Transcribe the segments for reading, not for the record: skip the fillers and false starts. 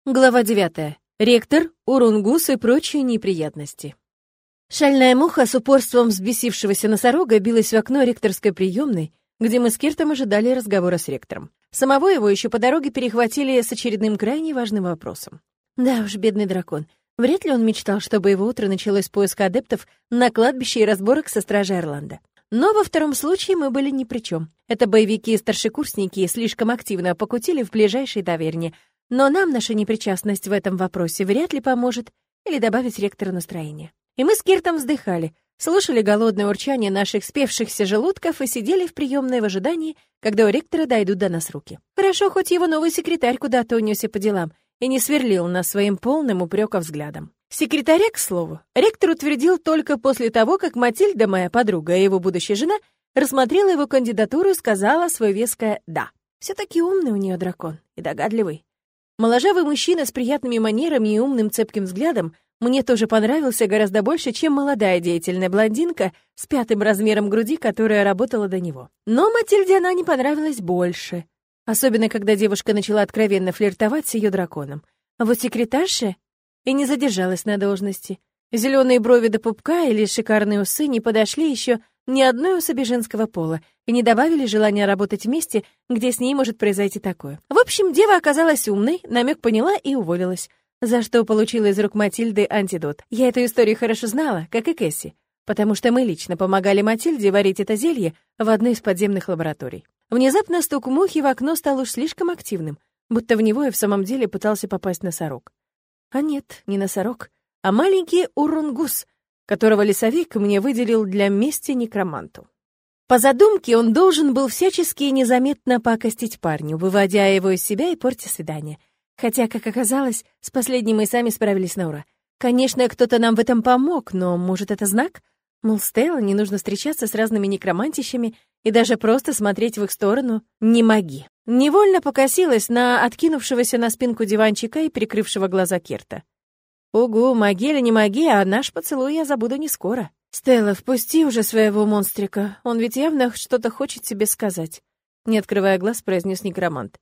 Глава 9. Ректор, Урунгус и прочие неприятности. Шальная муха с упорством взбесившегося носорога билась в окно ректорской приемной, где мы с Киртом ожидали разговора с ректором. Самого его еще по дороге перехватили с очередным крайне важным вопросом. Да уж, бедный дракон. Вряд ли он мечтал, чтобы его утро началось с поиска адептов на кладбище и разборок со стражей Орландо. Но во втором случае мы были ни при чем. Это боевики и старшекурсники слишком активно покутили в ближайшей таверне, но нам наша непричастность в этом вопросе вряд ли поможет или добавить ректору настроения. И мы с Киртом вздыхали, слушали голодное урчание наших спевшихся желудков и сидели в приемной в ожидании, когда у ректора дойдут до нас руки. Хорошо, хоть его новый секретарь куда-то унесся по делам и не сверлил нас своим полным упрека взглядом. Секретаря, к слову, ректор утвердил только после того, как Матильда, моя подруга и его будущая жена, рассмотрела его кандидатуру и сказала свое веское «да». Все-таки умный у нее дракон и догадливый. Моложавый мужчина с приятными манерами и умным цепким взглядом мне тоже понравился гораздо больше, чем молодая деятельная блондинка с 5 размером груди, которая работала до него. Но Матильде она не понравилась больше, особенно когда девушка начала откровенно флиртовать с ее драконом. А вот секретарша и не задержалась на должности. Зеленые брови до пупка или шикарные усы не подошли еще ни одной особи женского пола и не добавили желания работать вместе, где с ней может произойти такое. В общем, дева оказалась умной, намек поняла и уволилась, за что получила из рук Матильды антидот. Я эту историю хорошо знала, как и Кэсси, потому что мы лично помогали Матильде варить это зелье в одной из подземных лабораторий. Внезапно стук мухи в окно стал уж слишком активным, будто в него и в самом деле пытался попасть носорог. А нет, не носорог, а маленький урунгус, которого лесовик мне выделил для мести некроманту. По задумке он должен был всячески и незаметно пакостить парню, выводя его из себя и портя свидание. Хотя, как оказалось, с последним мы сами справились на ура. Конечно, кто-то нам в этом помог, но, может, это знак? Мол, Стелла, не нужно встречаться с разными некромантищами и даже просто смотреть в их сторону не моги. Невольно покосилась на откинувшегося на спинку диванчика и прикрывшего глаза Кирта. Угу, маги или не маги, а наш поцелуй я забуду не скоро. Стелла, впусти уже своего монстрика, он ведь явно что-то хочет тебе сказать. Не открывая глаз, произнес некромант.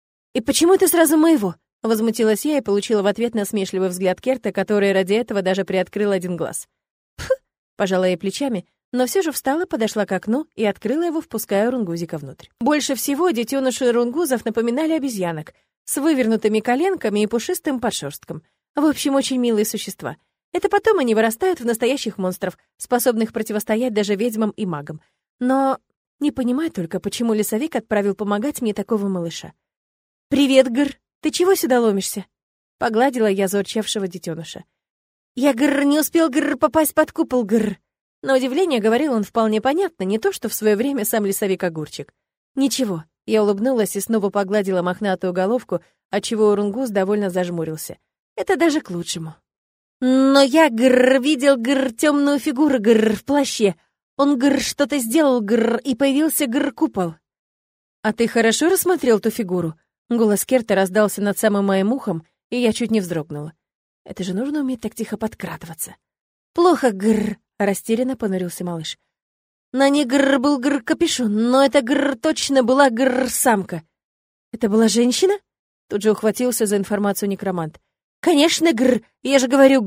И почему ты сразу моего? Возмутилась я и получила в ответ насмешливый взгляд Керта, который ради этого даже приоткрыл один глаз. Пф, пожала я плечами, но все же встала, подошла к окну и открыла его, впуская рунгузика внутрь. Больше всего детеныши рунгузов напоминали обезьянок с вывернутыми коленками и пушистым подшерстком. В общем, очень милые существа. Это потом они вырастают в настоящих монстров, способных противостоять даже ведьмам и магам. Но не понимаю только, почему лесовик отправил помогать мне такого малыша. «Привет, Гр, ты чего сюда ломишься?» Погладила я заурчавшего детеныша. «Я, Гр, не успел, Гр, попасть под купол, Гр». На удивление говорил он вполне понятно, не то что в свое время сам лесовик-огурчик. «Ничего», я улыбнулась и снова погладила мохнатую головку, отчего Урунгус довольно зажмурился. Это даже к лучшему. Но я, видел, темную фигуру, в плаще. Он, что-то сделал, и появился, купол. А ты хорошо рассмотрел ту фигуру? Голос Керта раздался над самым моим ухом, и я чуть не вздрогнула. Это же нужно уметь так тихо подкрадываться. Плохо, растерянно понурился малыш. На ней, был, капюшон, но это, точно была, самка. Это была женщина? Тут же ухватился за информацию некромант. «Конечно, я же говорю,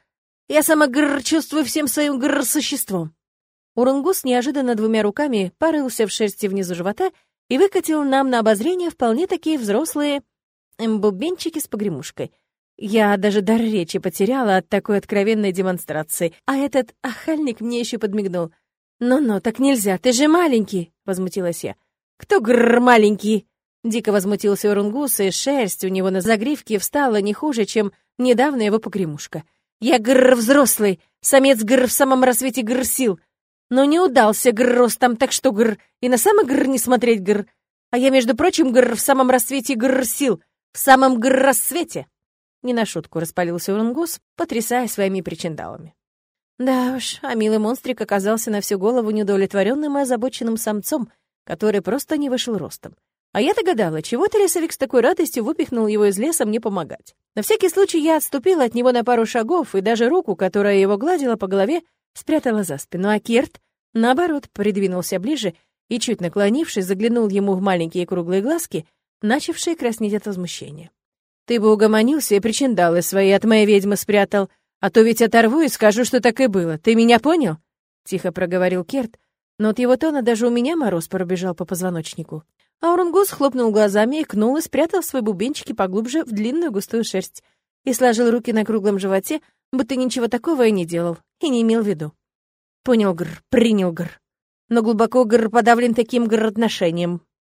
Я сама, чувствую всем своим, существом». Урунгус неожиданно 2 руками порылся в шерсти внизу живота и выкатил нам на обозрение вполне такие взрослые бубенчики с погремушкой. Я даже дар речи потеряла от такой откровенной демонстрации, а этот охальник мне еще подмигнул. «Ну-ну, так нельзя, ты же маленький», — возмутилась я. «Кто, маленький?» Дико возмутился Урунгус, и шерсть у него на загривке встала не хуже, чем недавно его погремушка. «Я, взрослый, самец, в самом рассвете, сил. Но не удался, ростом, так что, и на самый, не смотреть, А я, между прочим, в самом рассвете, сил, в самом, рассвете». Не на шутку распалился Урунгус, потрясая своими причиндалами. Да уж, а милый монстрик оказался на всю голову неудовлетворенным и озабоченным самцом, который просто не вышел ростом. А я-то гадала, чего-то лесовик с такой радостью выпихнул его из леса мне помогать. На всякий случай я отступила от него на пару шагов и даже руку, которая его гладила по голове, спрятала за спину, а Керт, наоборот, придвинулся ближе и, чуть наклонившись, заглянул ему в маленькие круглые глазки, начавшие краснеть от возмущения. Ты бы угомонился и причиндалы свои от моей ведьмы спрятал, а то ведь оторву и скажу, что так и было. Ты меня понял?» — тихо проговорил Керт, но от его тона даже у меня мороз пробежал по позвоночнику. А Урунгус хлопнул глазами, икнул и спрятал свои бубенчики поглубже в длинную густую шерсть и сложил руки на круглом животе, будто ничего такого и не делал, и не имел в виду. Понял, принял, но глубоко, подавлен таким, отношением.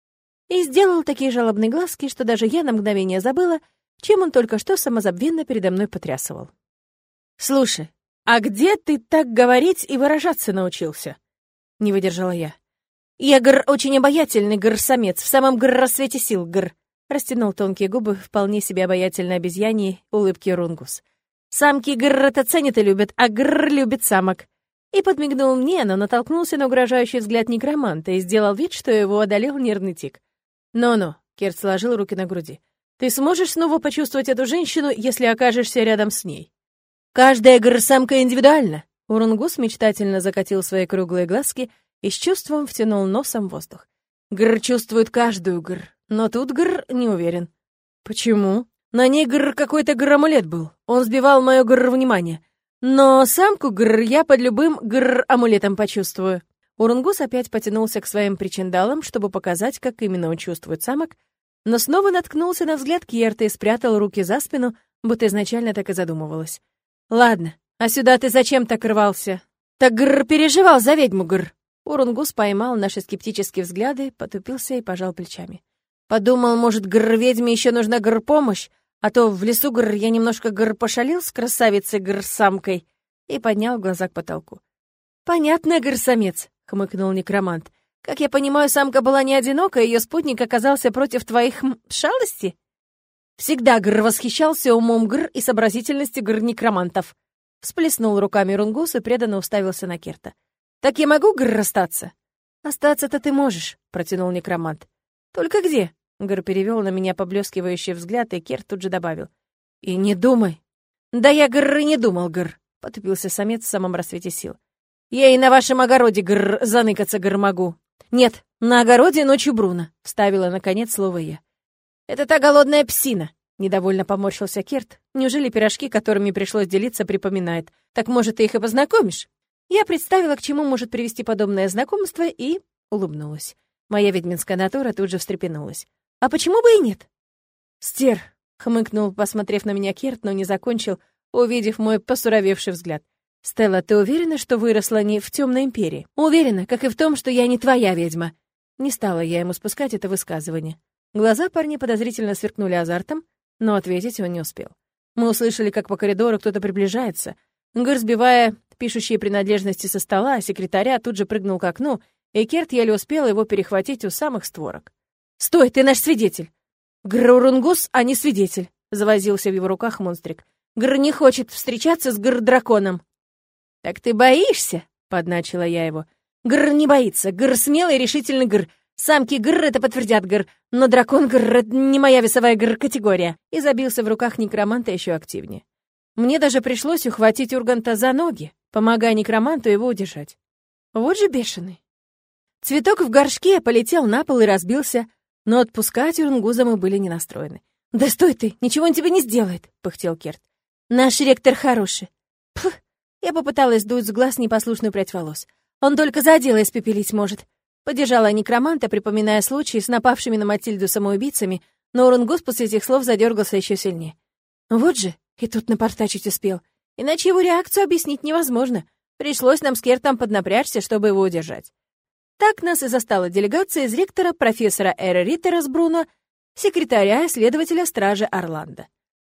И сделал такие жалобные глазки, что даже я на мгновение забыла, чем он только что самозабвенно передо мной потрясывал. «Слушай, а где ты так говорить и выражаться научился?» — не выдержала я. «Я, очень обаятельный, самец, в самом, рассвете сил, растянул тонкие губы вполне себе обаятельной обезьяньей улыбки Урунгус. «Самки, это ценят и любят, а любит самок». И подмигнул мне, но натолкнулся на угрожающий взгляд некроманта и сделал вид, что его одолел нервный тик. «Ну-ну», — Керт сложил руки на груди, «ты сможешь снова почувствовать эту женщину, если окажешься рядом с ней?» «Каждая, самка индивидуальна», — Урунгус мечтательно закатил свои круглые глазки и с чувством втянул носом воздух. «Чувствует каждую, но тут, не уверен». «Почему?» «На ней, какой-то, амулет был, он сбивал мое, внимание. Но самку, я под любым, амулетом почувствую». Урунгус опять потянулся к своим причиндалам, чтобы показать, как именно он чувствует самок, но снова наткнулся на взгляд Керта и спрятал руки за спину, будто изначально так и задумывалась. «Ладно, а сюда ты зачем так рвался?» «Так, переживал за ведьму, Урунгус поймал наши скептические взгляды, потупился и пожал плечами. «Подумал, может, ведьме еще нужна, помощь, а то в лесу, я немножко, пошалил с красавицей, самкой», и поднял глаза к потолку. «Понятно, самец», — хмыкнул некромант. «Как я понимаю, самка была не одинока, ее спутник оказался против твоих, шалостей?» «Всегда, восхищался умом, и сообразительностью, некромантов», — всплеснул руками Урунгус и преданно уставился на Керта. «Так я могу, расстаться?» «Остаться-то ты можешь», — протянул некромант. «Только где?» — перевел на меня поблескивающий взгляд, и Керт тут же добавил. «И не думай». «Да я, и не думал, — потупился самец в самом рассвете сил. «Я и на вашем огороде, заныкаться, могу». «Нет, на огороде ночью Бруно», — вставила, наконец, слово я. «Это та голодная псина», — недовольно поморщился Керт. «Неужели пирожки, которыми пришлось делиться, припоминает? Так, может, ты их и познакомишь?» Я представила, к чему может привести подобное знакомство, и улыбнулась. Моя ведьминская натура тут же встрепенулась. «А почему бы и нет?» «Стер», — хмыкнул, посмотрев на меня Керт, но не закончил, увидев мой посуровевший взгляд. «Стелла, ты уверена, что выросла не в Темной империи? Уверена, как и в том, что я не твоя ведьма». Не стала я ему спускать это высказывание. Глаза парня подозрительно сверкнули азартом, но ответить он не успел. Мы услышали, как по коридору кто-то приближается. Сбивая пишущие принадлежности со стола, а секретаря тут же прыгнул к окну, и Керт еле успел его перехватить у самых створок. «Стой, ты наш свидетель!» «Урунгус, а не свидетель», — завозился в его руках монстрик. «Не хочет встречаться с драконом». «Так ты боишься?» — подначила я его. Не боится, смелый, решительный, Самки, это подтвердят, но дракон, это не моя весовая, категория». И забился в руках некроманта еще активнее. Мне даже пришлось ухватить Урганта за ноги, помогая некроманту его удержать. Вот же бешеный. Цветок в горшке полетел на пол и разбился, но отпускать Урунгуза мы были не настроены. «Да стой ты, ничего он тебе не сделает», — пыхтел Керт. «Наш ректор хороший». Пф, я попыталась дуть с глаз непослушную прядь волос. «Он только за дело испепелить может». Поддержала некроманта, припоминая случаи с напавшими на Матильду самоубийцами, но Урунгус после этих слов задергался еще сильнее. Вот же, и тут напортачить успел. Иначе его реакцию объяснить невозможно. Пришлось нам с Кертом поднапрячься, чтобы его удержать. Так нас и застала делегация из ректора, профессора Эра Риттера с Бруно, секретаря и следователя стражи Орландо.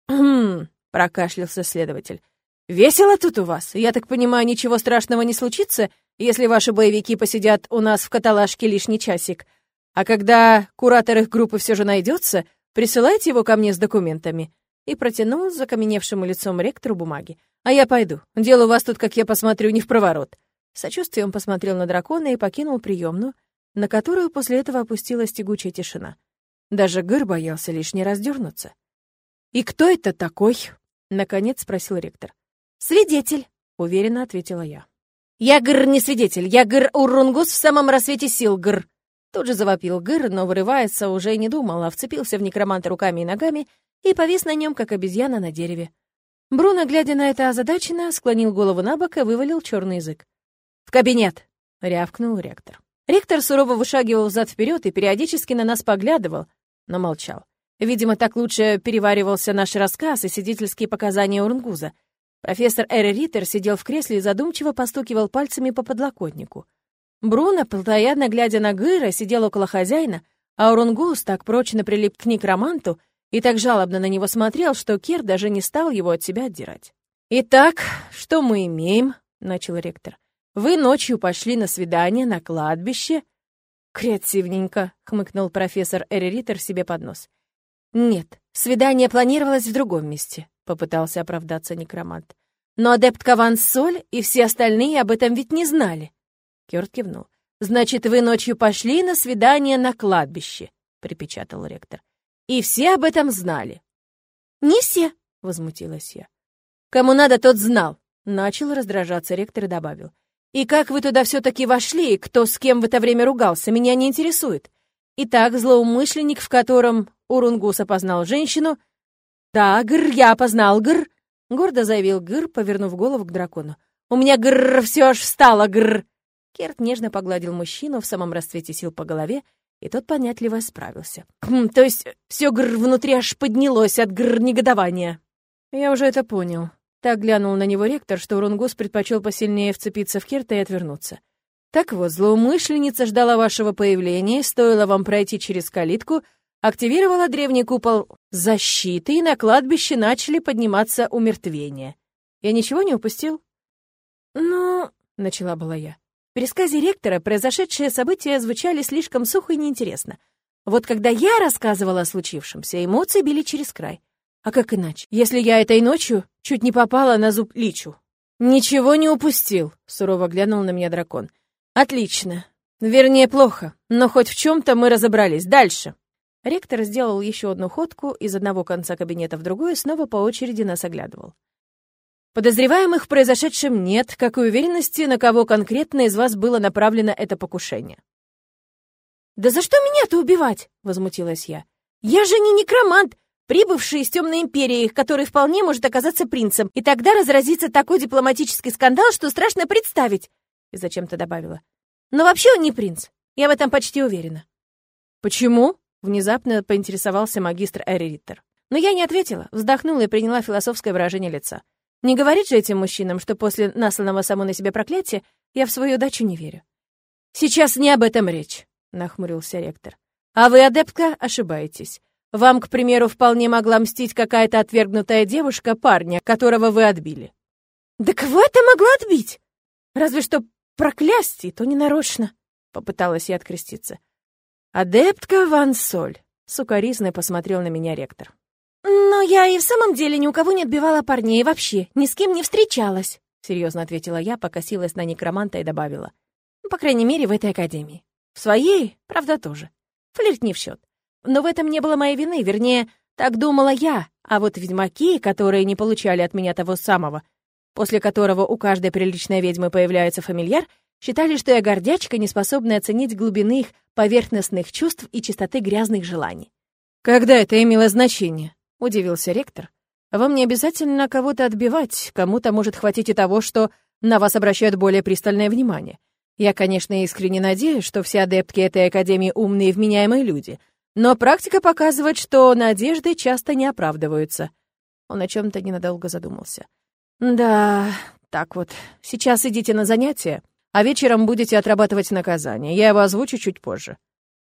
Прокашлялся следователь. «Весело тут у вас. Я так понимаю, ничего страшного не случится, если ваши боевики посидят у нас в каталажке лишний часик. А когда куратор их группы все же найдется, присылайте его ко мне с документами». И протянул с закаменевшим лицом ректору бумаги. «А я пойду. Дело у вас тут, как я посмотрю, не впроворот». С сочувствием посмотрел на дракона и покинул приемную, на которую после этого опустилась тягучая тишина. Даже боялся лишний раз дернуться. «И кто это такой?» — наконец спросил ректор. «Свидетель», — уверенно ответила я. «Я, не свидетель, я, Урунгус в самом рассвете сил, Тут же завопил но вырывается уже и не думал, а вцепился в некроманта руками и ногами и повис на нем, как обезьяна на дереве. Бруно, глядя на это озадаченно, склонил голову на бок и вывалил черный язык. «В кабинет!» — рявкнул ректор. Ректор сурово вышагивал взад-вперед и периодически на нас поглядывал, но молчал. Видимо, так лучше переваривался наш рассказ и свидетельские показания Урунгуза. Профессор Эрри Риттер сидел в кресле и задумчиво постукивал пальцами по подлокотнику. Бруно, постоянно глядя на Гыра, сидел около хозяина, а Урунгус так прочно прилип к некроманту и так жалобно на него смотрел, что Кир даже не стал его от себя отдирать. «Итак, что мы имеем?» — начал ректор. «Вы ночью пошли на свидание на кладбище?» «Креативненько», — хмыкнул профессор Эрри Риттер себе под нос. «Нет, свидание планировалось в другом месте», — попытался оправдаться некромант. «Но адептка Ван Соль и все остальные об этом ведь не знали». Кёрт кивнул. «Значит, вы ночью пошли на свидание на кладбище», — припечатал ректор. «И все об этом знали». «Не все», — возмутилась я. «Кому надо, тот знал», — начал раздражаться ректор и добавил. «И как вы туда все-таки вошли, и кто с кем в это время ругался, меня не интересует. Итак, злоумышленник, в котором Урунгус опознал женщину...» «Да, Гр, я опознал, Гр», — гордо заявил Гр, повернув голову к дракону. «У меня, Гр, все аж встало, Гр». Керт нежно погладил мужчину в самом расцвете сил по голове, и тот понятливо справился. «То есть все, Гр, внутри аж поднялось от Гр негодования». «Я уже это понял». Так глянул на него ректор, что Урунгус предпочел посильнее вцепиться в Керта и отвернуться. «Так вот, злоумышленница ждала вашего появления, стоило вам пройти через калитку, активировала древний купол защиты, и на кладбище начали подниматься умертвения. Я ничего не упустил?» «Ну...» — начала была я. В пересказе ректора произошедшие события звучали слишком сухо и неинтересно. Вот когда я рассказывала о случившемся, эмоции били через край. А как иначе, если я этой ночью чуть не попала на зуб личу? «Ничего не упустил», — сурово глянул на меня дракон. «Отлично. Вернее, плохо. Но хоть в чем-то мы разобрались. Дальше». Ректор сделал еще одну ходку из одного конца кабинета в другой и снова по очереди нас оглядывал. «Подозреваемых в произошедшем нет, как и уверенности, на кого конкретно из вас было направлено это покушение». «Да за что меня-то убивать?» — возмутилась я. «Я же не некромант, прибывший из Темной Империи, который вполне может оказаться принцем, и тогда разразится такой дипломатический скандал, что страшно представить», — и зачем-то добавила. «Но вообще он не принц, я в этом почти уверена». «Почему?» — внезапно поинтересовался магистр Эрри Риттер. Но я не ответила, вздохнула и приняла философское выражение лица. Не говорит же этим мужчинам, что после насланного самой на себя проклятия я в свою удачу не верю. «Сейчас не об этом речь», — нахмурился ректор. «А вы, адептка, ошибаетесь. Вам, к примеру, вполне могла мстить какая-то отвергнутая девушка парня, которого вы отбили». «Да кого это могла отбить? Разве что проклясть, и то ненарочно», — попыталась я откреститься. «Адептка Ван Соль», — сукоризно посмотрел на меня ректор. «Но я и в самом деле ни у кого не отбивала парней, вообще ни с кем не встречалась», — серьезно ответила я, покосилась на некроманта и добавила. «По крайней мере, в этой академии. В своей, правда, тоже. Флирт не в счет. Но в этом не было моей вины, вернее, так думала я, а вот ведьмаки, которые не получали от меня того самого, после которого у каждой приличной ведьмы появляется фамильяр, считали, что я гордячка, не способная оценить глубины их поверхностных чувств и чистоты грязных желаний». «Когда это имело значение?» — удивился ректор. «Вам не обязательно кого-то отбивать, кому-то может хватить и того, что на вас обращают более пристальное внимание. Я, конечно, искренне надеюсь, что все адептки этой академии умные и вменяемые люди, но практика показывает, что надежды часто не оправдываются». Он о чем-то ненадолго задумался. «Да, так вот, сейчас идите на занятия, а вечером будете отрабатывать наказание. Я его озвучу чуть позже».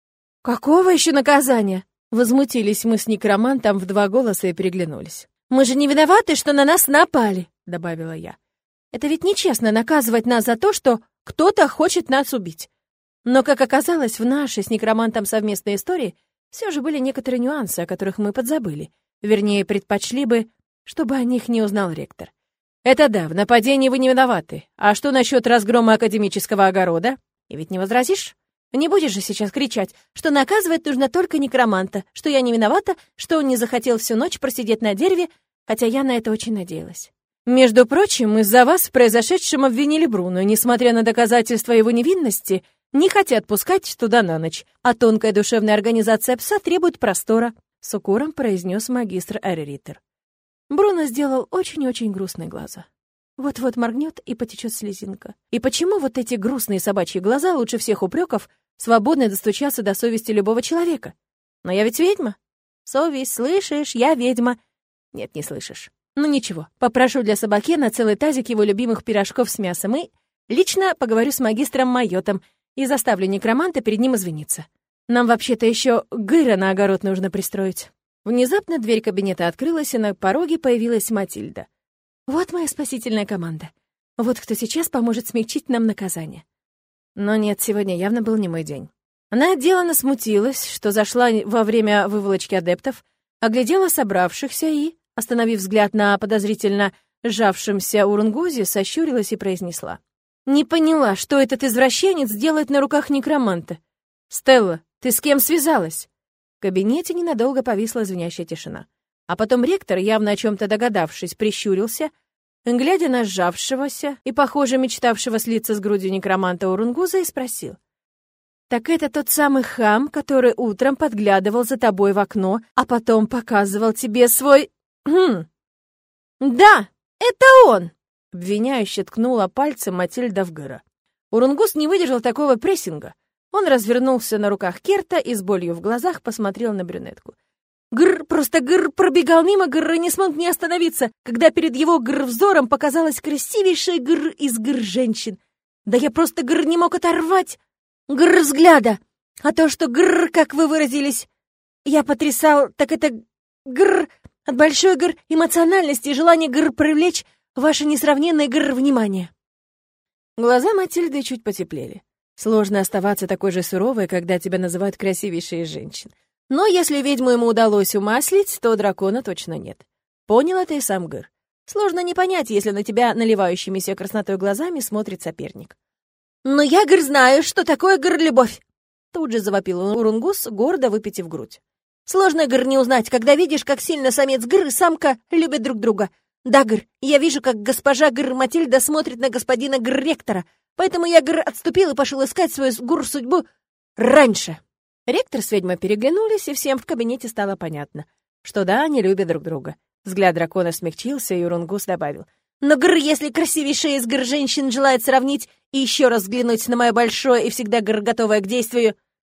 «Какого еще наказания?» Возмутились мы с некромантом в два голоса и переглянулись. «Мы же не виноваты, что на нас напали», — добавила я. «Это ведь нечестно наказывать нас за то, что кто-то хочет нас убить». Но, как оказалось, в нашей с некромантом совместной истории все же были некоторые нюансы, о которых мы подзабыли. Вернее, предпочли бы, чтобы о них не узнал ректор. «Это да, в нападении вы не виноваты. А что насчет разгрома академического огорода? И ведь не возразишь? Не будешь же сейчас кричать, что наказывать нужно только некроманта, что я не виновата, что он не захотел всю ночь просидеть на дереве, хотя я на это очень надеялась. Между прочим, из-за вас в произошедшем обвинили Бруно, несмотря на доказательства его невинности, не хотят пускать туда на ночь, а тонкая душевная организация пса требует простора. с укором произнес магистр Эреритер. Бруно сделал очень-очень грустные глаза. Вот-вот моргнет и потечет слезинка. И почему вот эти грустные собачьи глаза лучше всех упреков свободно достучаться до совести любого человека? Но я ведь ведьма. Совесть, слышишь? Я ведьма. Нет, не слышишь. Ну ничего, попрошу для Собакена целый тазик его любимых пирожков с мясом и лично поговорю с магистром Майотом и заставлю некроманта перед ним извиниться. Нам вообще-то еще гыра на огород нужно пристроить. Внезапно дверь кабинета открылась, и на пороге появилась Матильда. Вот моя спасительная команда. Вот кто сейчас поможет смягчить нам наказание. Но нет, сегодня явно был не мой день. Она отделанно смутилась, что зашла во время выволочки адептов, оглядела собравшихся и, остановив взгляд на подозрительно сжавшемся Урунгузе, сощурилась и произнесла. «Не поняла, что этот извращенец делает на руках некроманта. Стелла, ты с кем связалась?» В кабинете ненадолго повисла звенящая тишина. А потом ректор, явно о чем-то догадавшись, прищурился, глядя на сжавшегося и, похоже, мечтавшего слиться с грудью некроманта Урунгуза, и спросил. «Так это тот самый хам, который утром подглядывал за тобой в окно, а потом показывал тебе свой... «Да, это он!» — обвиняюще ткнула пальцем Матильда в Гыра. Урунгус не выдержал такого прессинга. Он развернулся на руках Керта и с болью в глазах посмотрел на брюнетку. Просто пробегал мимо, и не смог не остановиться, когда перед его взором показалась красивейшая из женщин. Да я просто не мог оторвать взгляда. А то, что как вы выразились, я потрясал, так это от большой эмоциональности и желания привлечь ваше несравненное внимание. Глаза Матильды чуть потеплели. Сложно оставаться такой же суровой, когда тебя называют красивейшей из женщин. Но если ведьму ему удалось умаслить, то дракона точно нет. Понял это и сам Гыр. Сложно не понять, если на тебя наливающимися краснотой глазами смотрит соперник. «Но я, знаю, что такое любовь!» Тут же завопил Урунгус, гордо выпитив грудь. «Сложно, не узнать, когда видишь, как сильно самец и самка любят друг друга. Да, я вижу, как госпожа Матильда смотрит на господина ректора, поэтому я отступил и пошел искать свою судьбу раньше». Ректор с ведьмой переглянулись, и всем в кабинете стало понятно, что да, они любят друг друга. Взгляд дракона смягчился, и Урунгус добавил. «Но, если красивейшая из женщин желает сравнить и еще раз взглянуть на мое большое и всегда готовое к действию...»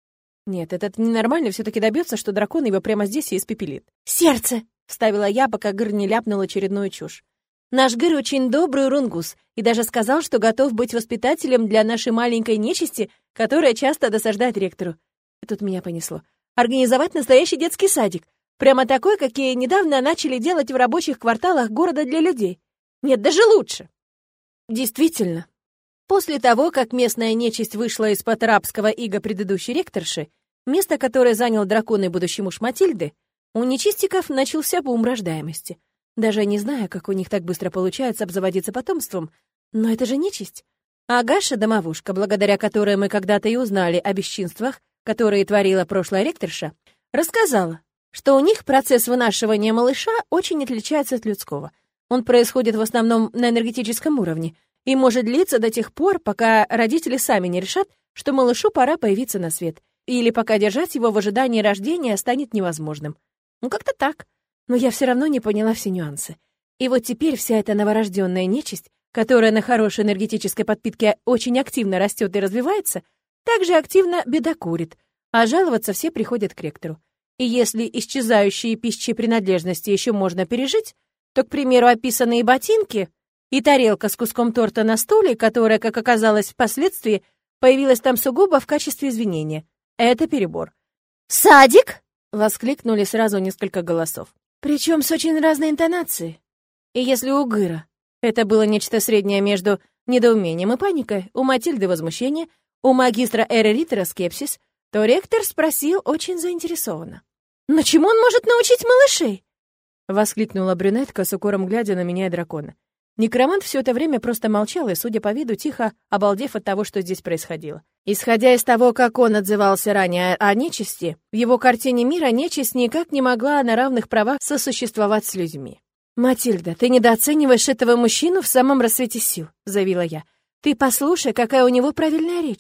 Нет, этот ненормальный все-таки добьется, что дракон его прямо здесь и испепелит. «Сердце!» — вставила я, пока не ляпнул очередную чушь. «Наш очень добрый Урунгус и даже сказал, что готов быть воспитателем для нашей маленькой нечисти, которая часто досаждает ректору. И тут меня понесло. Организовать настоящий детский садик. Прямо такой, какие недавно начали делать в рабочих кварталах города для людей. Нет, даже лучше. Действительно. После того, как местная нечисть вышла из-под рабского ига предыдущей ректорши, место, которое занял дракон и будущий муж Матильды, у нечистиков начался бум рождаемости. Даже не знаю, как у них так быстро получается обзаводиться потомством, но это же нечисть. А Агаша — домовушка, благодаря которой мы когда-то и узнали о бесчинствах, которые творила прошлая ректорша, рассказала, что у них процесс вынашивания малыша очень отличается от людского. Он происходит в основном на энергетическом уровне и может длиться до тех пор, пока родители сами не решат, что малышу пора появиться на свет, или пока держать его в ожидании рождения станет невозможным. Ну, как-то так. Но я все равно не поняла все нюансы. И вот теперь вся эта новорожденная нечисть, которая на хорошей энергетической подпитке очень активно растет и развивается, также активно бедокурит, а жаловаться все приходят к ректору. И если исчезающие пищи принадлежности еще можно пережить, то, к примеру, описанные ботинки и тарелка с куском торта на стуле, которая, как оказалось впоследствии, появилась там сугубо в качестве извинения. Это перебор. «Садик!» — воскликнули сразу несколько голосов. Причем с очень разной интонацией. И если у Гыра это было нечто среднее между недоумением и паникой, у Матильды возмущение, у магистра Эреритера скепсис, то ректор спросил очень заинтересованно. «Но чему он может научить малышей?» — воскликнула брюнетка с укором, глядя на меня и дракона. Некромант все это время просто молчал и, судя по виду, тихо обалдев от того, что здесь происходило. Исходя из того, как он отзывался ранее о нечисти, в его картине мира нечисть никак не могла на равных правах сосуществовать с людьми. «Матильда, ты недооцениваешь этого мужчину в самом рассвете сил», — заявила я. «Ты послушай, какая у него правильная речь.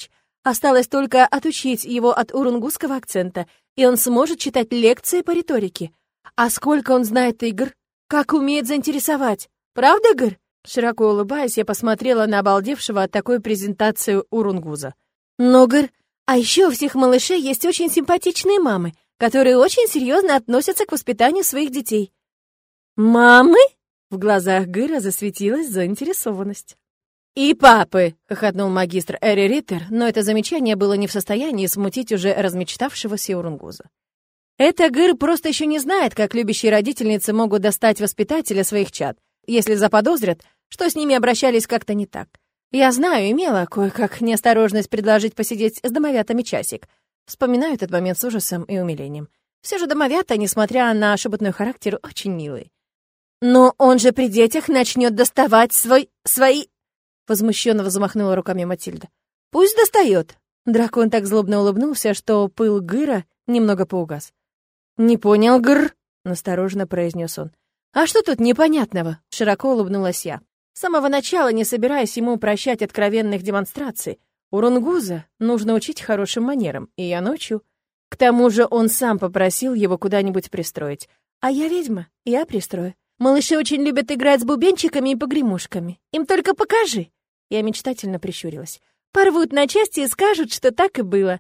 Осталось только отучить его от урунгусского акцента, и он сможет читать лекции по риторике. А сколько он знает игр? Как умеет заинтересовать? Правда, Гыр?» Широко улыбаясь, я посмотрела на обалдевшего от такой презентации урунгуза. «Но, Гыр, а еще у всех малышей есть очень симпатичные мамы, которые очень серьезно относятся к воспитанию своих детей». «Мамы?» В глазах Гыра засветилась заинтересованность. «И папы!» — хохотнул магистр Эри Риттер, но это замечание было не в состоянии смутить уже размечтавшегося урунгуза. Это Гыр просто еще не знает, как любящие родительницы могут достать воспитателя своих чад, если заподозрят, что с ними обращались как-то не так. Я знаю, имела кое-как неосторожность предложить посидеть с домовятами часик. Вспоминаю этот момент с ужасом и умилением. Все же домовята, несмотря на шебутной характер, очень милые. «Но он же при детях начнет доставать свои...» Возмущенно взмахнула руками Матильда. «Пусть достает!» Дракон так злобно улыбнулся, что пыл Гыра немного поугас. «Не понял, Гыр?» — настороженно произнес он. «А что тут непонятного?» — широко улыбнулась я. С самого начала не собираясь ему прощать откровенных демонстраций. Урунгуза нужно учить хорошим манерам, и я научу. К тому же он сам попросил его куда-нибудь пристроить. А я ведьма, я пристрою. Малыши очень любят играть с бубенчиками и погремушками. Им только покажи. Я мечтательно прищурилась. Порвут на части и скажут, что так и было.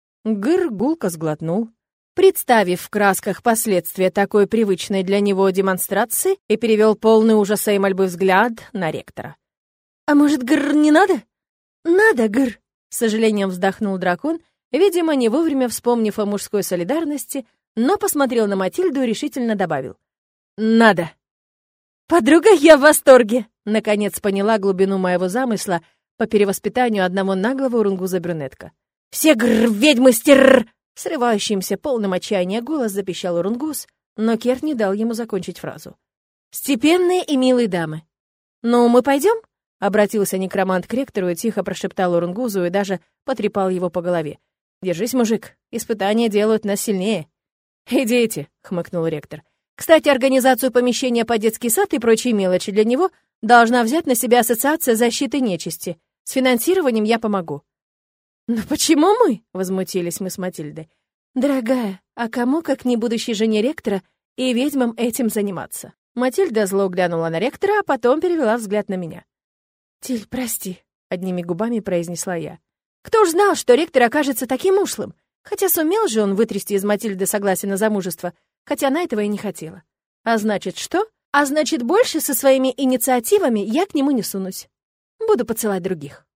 Гыр гулко сглотнул, представив в красках последствия такой привычной для него демонстрации, и перевел полный ужаса и мольбы взгляд на ректора. «А может, Гыр, не надо?» «Надо, Гыр», — с сожалением вздохнул дракон, видимо, не вовремя вспомнив о мужской солидарности, но посмотрел на Матильду и решительно добавил. «Надо». «Подруга, я в восторге!» Наконец поняла глубину моего замысла по перевоспитанию одного наглого урунгуза-брюнетка. «Все ведьмы стерр!» Срывающимся, полным отчаяния голос запищал урунгуз, но Керт не дал ему закончить фразу. «Степенные и милые дамы!» «Ну, мы пойдем?» Обратился некромант к ректору и тихо прошептал урунгузу и даже потрепал его по голове. «Держись, мужик, испытания делают нас сильнее». «Идите», — хмыкнул ректор. «Кстати, организацию помещения под детский сад и прочие мелочи для него должна взять на себя Ассоциация защиты нечисти. С финансированием я помогу». «Но почему мы?» — возмутились мы с Матильдой. «Дорогая, а кому, как не будущей жене ректора, и ведьмам этим заниматься?» Матильда зло глянула на ректора, а потом перевела взгляд на меня. «Тиль, прости», — одними губами произнесла я. «Кто ж знал, что ректор окажется таким ушлым? Хотя сумел же он вытрясти из Матильды согласие на замужество, хотя она этого и не хотела. А значит, что? А значит, больше со своими инициативами я к нему не сунусь. Буду поцелать других».